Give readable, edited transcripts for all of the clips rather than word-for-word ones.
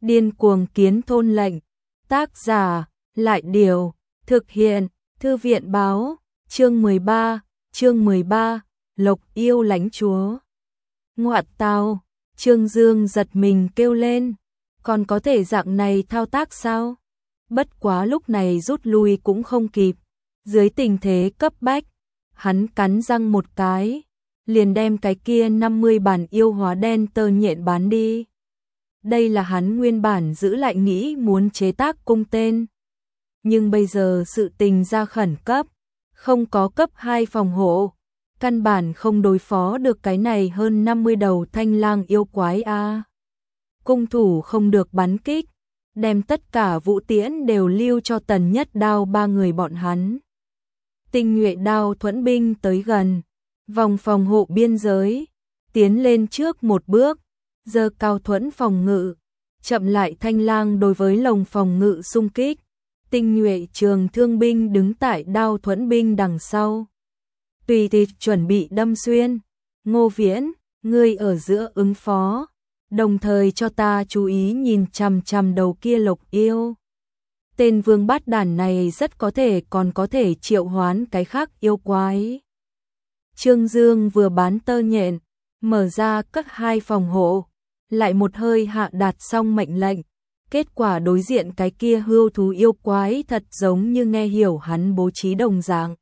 Điên cuồng kiến thôn lệnh. Tác giả, Lại Điều. Thực hiện, Thư viện Báo. Chương 13, Lộc yêu lãnh chúa. Ngoại tào, Trương Dương giật mình kêu lên. Còn có thể dạng này thao tác sao? Bất quá lúc này rút lui cũng không kịp. Dưới tình thế cấp bách, hắn cắn răng một cái, liền đem cái kia 50 bản yêu hóa đen tơ nhện bán đi. Đây là hắn nguyên bản giữ lại nghĩ muốn chế tác cung tên. Nhưng bây giờ sự tình ra khẩn cấp, không có cấp 2 phòng hộ, căn bản không đối phó được cái này hơn 50 đầu thanh lang yêu quái a. Cung thủ không được bắn kích, đem tất cả vũ tiễn đều lưu cho Tần Nhất Đao ba người bọn hắn. Tinh nhuệ đao thuẫn binh tới gần, vòng phòng hộ biên giới, tiến lên trước một bước, giơ cao thuẫn phòng ngự, chậm lại thanh lang đối với lồng phòng ngự xung kích. Tinh nhuệ trường thương binh đứng tại đao thuẫn binh đằng sau, tùy thì chuẩn bị đâm xuyên. Ngô Viễn, ngươi ở giữa ứng phó, đồng thời cho ta chú ý nhìn chằm chằm đầu kia lộc yêu. Tên vương bát đản này rất có thể còn có thể triệu hoán cái khác yêu quái. Trương Dương vừa bán tơ nhện, mở ra cấp 2 phòng hộ, lại một hơi hạ đạt xong mệnh lệnh. Kết quả đối diện cái kia hưu thú yêu quái thật giống như nghe hiểu hắn bố trí đồng dạng.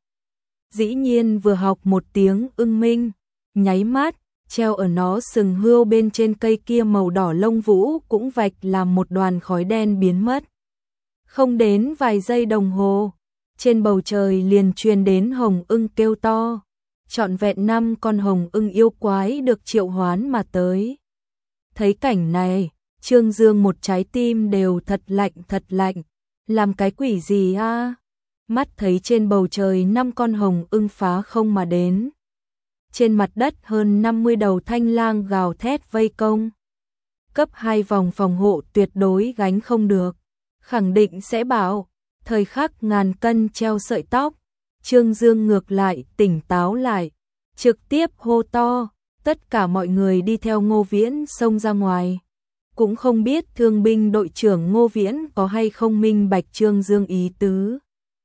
Dĩ nhiên vừa học một tiếng ưng minh, nháy mắt, treo ở nó sừng hươu bên trên cây kia màu đỏ lông vũ cũng vạch làm một đoàn khói đen biến mất. Không đến vài giây đồng hồ, trên bầu trời liền truyền đến hồng ưng kêu to. Trọn vẹn 5 con hồng ưng yêu quái được triệu hoán mà tới. Thấy cảnh này, Trương Dương một trái tim đều thật lạnh, làm cái quỷ gì a? Mắt thấy trên bầu trời 5 con hồng ưng phá không mà đến. Trên mặt đất hơn 50 đầu thanh lang gào thét vây công. Cấp 2 vòng phòng hộ tuyệt đối gánh không được, khẳng định sẽ bảo, thời khắc ngàn cân treo sợi tóc. Trương Dương ngược lại tỉnh táo lại, trực tiếp hô to, tất cả mọi người đi theo Ngô Viễn xông ra ngoài. Cũng không biết thương binh đội trưởng Ngô Viễn có hay không minh bạch Trương Dương ý tứ.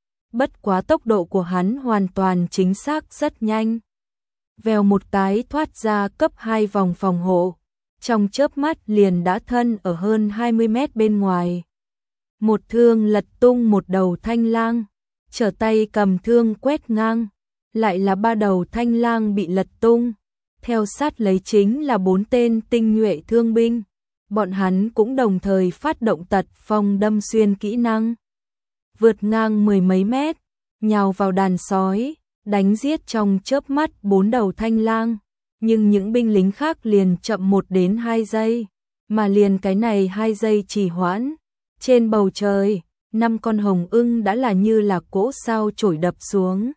Bất quá tốc độ của hắn hoàn toàn chính xác rất nhanh. Vèo một cái thoát ra cấp 2 vòng phòng hộ, trong chớp mắt liền đã thân ở hơn 20 mét bên ngoài. Một thương lật tung một đầu thanh lang, trở tay cầm thương quét ngang, lại là 3 đầu thanh lang bị lật tung. Theo sát lấy chính là 4 tên tinh nhuệ thương binh. Bọn hắn cũng đồng thời phát động tật phong đâm xuyên kỹ năng. Vượt ngang 10 mấy mét, nhào vào đàn sói, đánh giết trong chớp mắt 4 đầu thanh lang. Nhưng những binh lính khác liền chậm 1 đến 2 giây, mà liền cái này 2 giây trì hoãn. Trên bầu trời, 5 con hồng ưng đã là như là cỗ sao chổi đập xuống.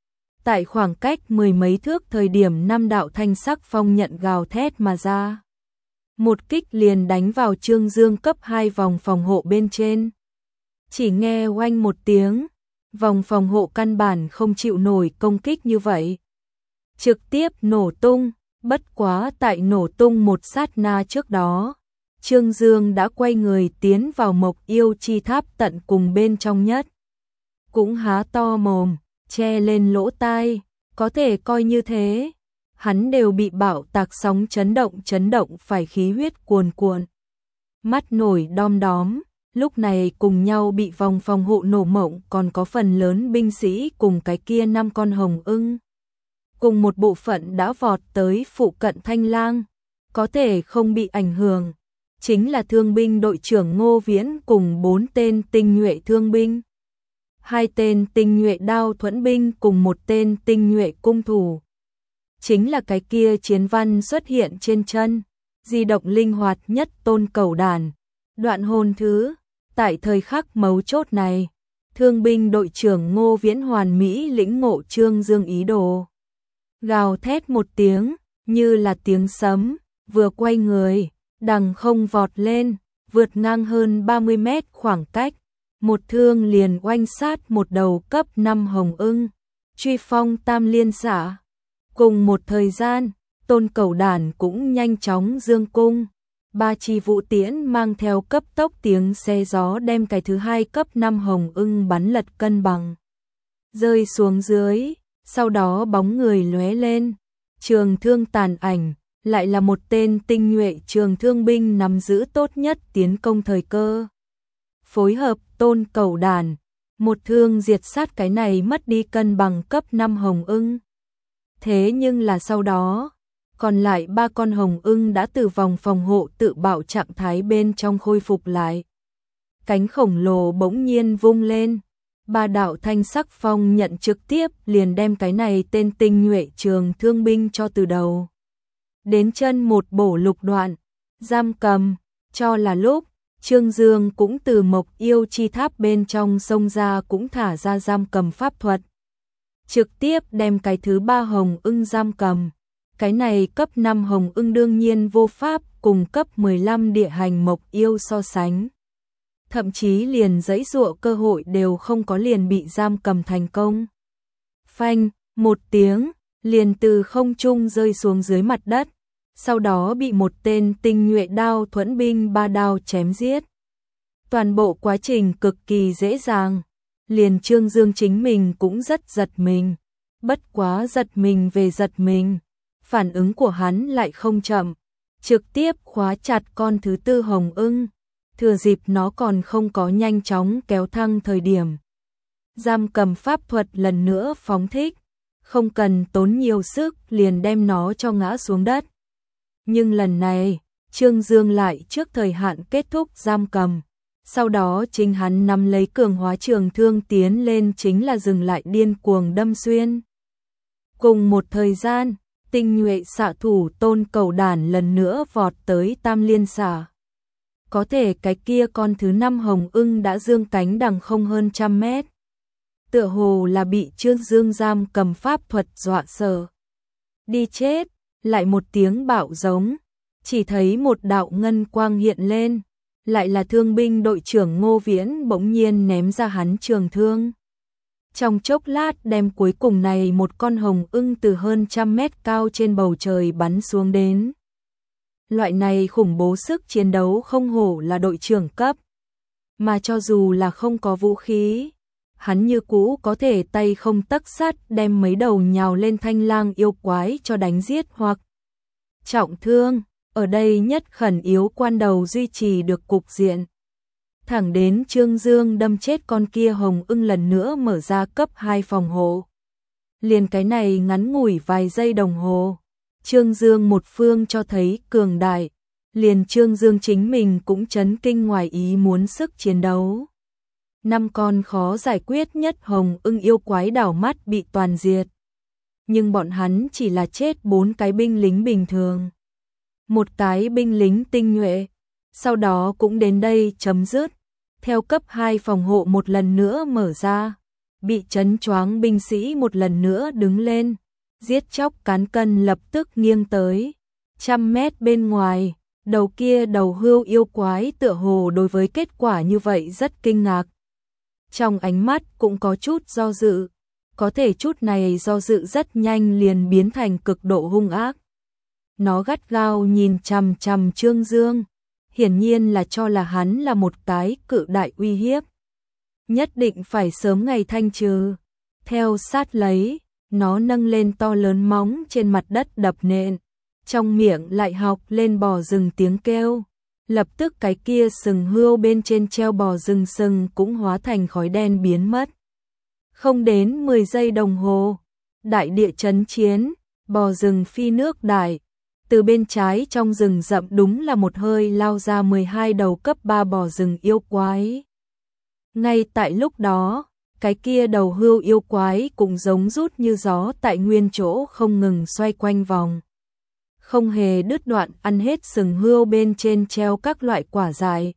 Tại khoảng cách 10 mấy thước thời điểm 5 đạo thanh sắc phong nhận gào thét mà ra. Một kích liền đánh vào Trương Dương cấp 2 vòng phòng hộ bên trên. Chỉ nghe oanh một tiếng, vòng phòng hộ căn bản không chịu nổi công kích như vậy. Trực tiếp nổ tung, bất quá tại nổ tung một sát na trước đó. Trương Dương đã quay người tiến vào Mộc Yêu Chi Tháp tận cùng bên trong nhất. Cũng há to mồm, che lên lỗ tai, có thể coi như thế. Hắn đều bị bạo tạc sóng chấn động phải khí huyết cuồn cuộn. Mắt nổi đom đóm, lúc này cùng nhau bị vòng phòng hộ nổ mộng, còn có phần lớn binh sĩ cùng cái kia 5 con hồng ưng. Cùng một bộ phận đã vọt tới phụ cận thanh lang, có thể không bị ảnh hưởng. Chính là thương binh đội trưởng Ngô Viễn cùng 4 tên tinh nhuệ thương binh. 2 tên tinh nhuệ đao thuẫn binh cùng 1 tên tinh nhuệ cung thủ. Chính là cái kia chiến văn xuất hiện trên chân, di động linh hoạt nhất Tôn Cẩu Đản. Đoạn hồn thứ, tại thời khắc mấu chốt này, thương binh đội trưởng Ngô Viễn hoàn mỹ lĩnh ngộ Trương Dương ý đồ. Gào thét một tiếng, như là tiếng sấm, vừa quay người, đằng không vọt lên, vượt ngang hơn 30 mét khoảng cách. Một thương liền oanh sát một đầu cấp 5 hồng ưng, truy phong tam liên xạ. Cùng một thời gian, Tôn Cẩu Đản cũng nhanh chóng dương cung, Ba chi vũ tiễn mang theo cấp tốc tiếng xe gió đem cái thứ hai cấp 5 hồng ưng bắn lật cân bằng. Rơi xuống dưới, sau đó bóng người lóe lên, trường thương tàn ảnh, lại là một tên tinh nhuệ trường thương binh nắm giữ tốt nhất tiến công thời cơ. Phối hợp Tôn Cẩu Đản, một thương diệt sát cái này mất đi cân bằng cấp 5 hồng ưng. Thế nhưng là sau đó, còn lại 3 con hồng ưng đã từ vòng phòng hộ tự bạo trạng thái bên trong khôi phục lại. Cánh khổng lồ bỗng nhiên vung lên, 3 đạo thanh sắc phong nhận trực tiếp liền đem cái này tên tinh nhuệ trường thương binh cho từ đầu đến chân một bổ lục đoạn, giam cầm, cho là lúc, Trương Dương cũng từ Mộc Yêu Chi Tháp bên trong xông ra cũng thả ra giam cầm pháp thuật. Trực tiếp đem cái thứ 3 hồng ưng giam cầm. Cái này cấp 5 hồng ưng đương nhiên vô pháp cùng cấp 15 địa hành Mộc Yêu so sánh. Thậm chí liền giãy giụa cơ hội đều không có, liền bị giam cầm thành công. Phanh, một tiếng, liền từ không trung rơi xuống dưới mặt đất, sau đó bị một tên tinh nhuệ đao thuẫn binh 3 đao chém giết. Toàn bộ quá trình cực kỳ dễ dàng, liền Trương Dương chính mình cũng rất giật mình, bất quá giật mình về giật mình, phản ứng của hắn lại không chậm, trực tiếp khóa chặt con thứ 4 hồng ưng, thừa dịp nó còn không có nhanh chóng kéo thăng thời điểm. Giam cầm pháp thuật lần nữa phóng thích, không cần tốn nhiều sức liền đem nó cho ngã xuống đất. Nhưng lần này, Trương Dương lại trước thời hạn kết thúc giam cầm, sau đó chính hắn nắm lấy cường hóa trường thương tiến lên chính là dừng lại điên cuồng đâm xuyên. Cùng một thời gian, tinh nhuệ xạ thủ Tôn Cẩu Đản lần nữa vọt tới Tam Liên xả. Có thể cái kia con thứ 5 hồng ưng đã dương cánh đằng không hơn 100 mét. Tựa hồ là bị Trương Dương giam cầm pháp thuật dọa sợ. Đi chết, lại một tiếng bạo giống, chỉ thấy một đạo ngân quang hiện lên, lại là thương binh đội trưởng Ngô Viễn bỗng nhiên ném ra hắn trường thương. Trong chốc lát đem cuối cùng này một con hồng ưng từ hơn 100 mét cao trên bầu trời bắn xuống đến. Loại này khủng bố sức chiến đấu không hổ là đội trưởng cấp, mà cho dù là không có vũ khí, hắn như cũ có thể tay không tấc sắt đem mấy đầu nhào lên thanh lang yêu quái cho đánh giết hoặc trọng thương, ở đây nhất khẩn yếu quan đầu duy trì được cục diện. Thẳng đến Trương Dương đâm chết con kia hồng ưng lần nữa mở ra cấp 2 phòng hộ. Liền cái này ngắn ngủi vài giây đồng hồ, Trương Dương một phương cho thấy cường đại, liền Trương Dương chính mình cũng chấn kinh ngoài ý muốn sức chiến đấu. 5 con khó giải quyết nhất hồng ưng yêu quái đảo mắt bị toàn diệt. Nhưng bọn hắn chỉ là chết 4 cái binh lính bình thường. Một cái binh lính tinh nhuệ, sau đó cũng đến đây chấm dứt. Theo cấp 2 phòng hộ một lần nữa mở ra, bị chấn choáng binh sĩ một lần nữa đứng lên, giết chóc cán cân lập tức nghiêng tới. 100 mét bên ngoài, đầu kia đầu hươu yêu quái tựa hồ đối với kết quả như vậy rất kinh ngạc. Trong ánh mắt cũng có chút do dự, có thể chút này do dự rất nhanh liền biến thành cực độ hung ác. Nó gắt gao nhìn chằm chằm Trương Dương, hiển nhiên là cho là hắn là một cái cự đại uy hiếp. Nhất định phải sớm ngày thanh trừ. Theo sát lấy, nó nâng lên to lớn móng trên mặt đất đập nện, trong miệng lại học lên bò rừng tiếng kêu. Lập tức cái kia sừng hươu bên trên treo bò rừng sừng cũng hóa thành khói đen biến mất. Không đến 10 giây đồng hồ, đại địa chấn chiến, bò rừng phi nước đại. Từ bên trái trong rừng rậm đúng là một hơi lao ra 12 đầu cấp 3 bò rừng yêu quái. Ngay tại lúc đó, cái kia đầu hươu yêu quái cũng giống rút như gió tại nguyên chỗ không ngừng xoay quanh vòng. Không hề đứt đoạn ăn hết sừng hươu bên trên treo các loại quả dại.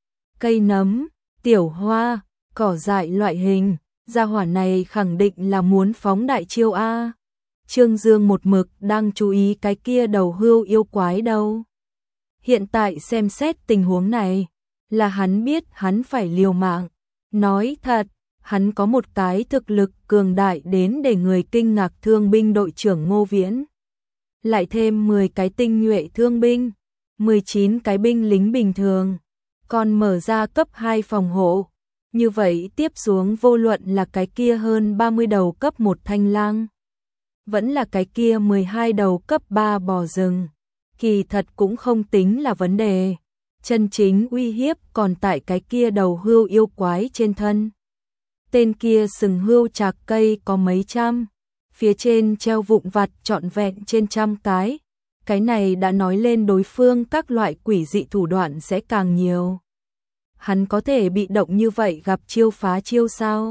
Cây nấm, tiểu hoa, cỏ dại loại hình, gia hỏa này khẳng định là muốn phóng đại chiêu A. Trương Dương một mực đang chú ý cái kia đầu hươu yêu quái đâu. Hiện tại xem xét tình huống này, là hắn biết hắn phải liều mạng. Nói thật, hắn có một cái thực lực cường đại đến để người kinh ngạc thương binh đội trưởng Ngô Viễn. Lại thêm 10 cái tinh nhuệ thương binh, 19 cái binh lính bình thường, còn mở ra cấp 2 phòng hộ. Như vậy tiếp xuống vô luận là cái kia hơn 30 đầu cấp 1 thanh lang, vẫn là cái kia 12 đầu cấp 3 bò rừng, kỳ thật cũng không tính là vấn đề. Chân chính uy hiếp còn tại cái kia đầu hươu yêu quái trên thân. Tên kia sừng hươu chạc cây có mấy trăm, phía trên treo vụn vặt trọn vẹn trên trăm cái này đã nói lên đối phương các loại quỷ dị thủ đoạn sẽ càng nhiều. Hắn có thể bị động như vậy gặp chiêu phá chiêu sao?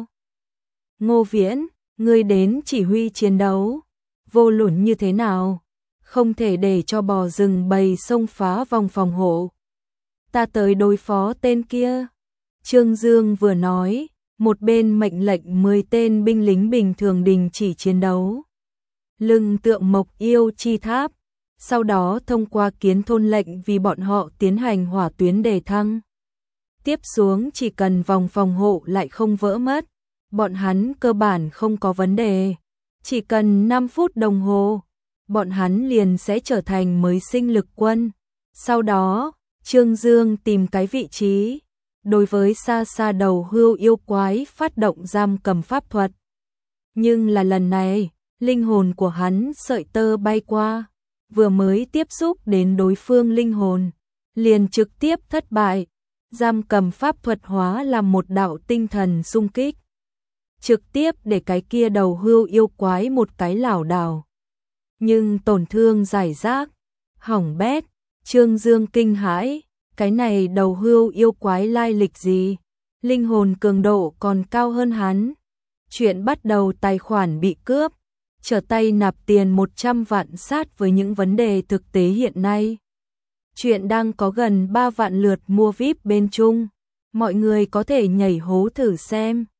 Ngô Viễn, ngươi đến chỉ huy chiến đấu, vô luận như thế nào, không thể để cho bò rừng bầy xông phá vòng phòng hộ. Ta tới đối phó tên kia. Trương Dương vừa nói, một bên mệnh lệnh 10 tên binh lính bình thường đình chỉ chiến đấu. Lưng tượng mộc yêu chi tháp, sau đó thông qua kiến thôn lệnh vì bọn họ tiến hành hỏa tuyến đề thăng. Tiếp xuống chỉ cần vòng phòng hộ lại không vỡ mất, bọn hắn cơ bản không có vấn đề. Chỉ cần 5 phút đồng hồ, bọn hắn liền sẽ trở thành mới sinh lực quân. Sau đó, Trương Dương tìm cái vị trí, đối với xa xa đầu hươu yêu quái phát động giam cầm pháp thuật. Nhưng là lần này, linh hồn của hắn sợi tơ bay qua, vừa mới tiếp xúc đến đối phương linh hồn, liền trực tiếp thất bại. Giam cầm pháp thuật hóa làm một đạo tinh thần xung kích, trực tiếp để cái kia đầu hươu yêu quái một cái lảo đảo. Nhưng tổn thương giải rác, hỏng bét. Trương Dương kinh hãi, cái này đầu hươu yêu quái lai lịch gì? Linh hồn cường độ còn cao hơn hắn. Chuyện bắt đầu tài khoản bị cướp, trở tay nạp tiền 100 vạn sát với những vấn đề thực tế hiện nay. Chuyện đang có gần 3 vạn lượt mua VIP bên Trung, mọi người có thể nhảy hố thử xem.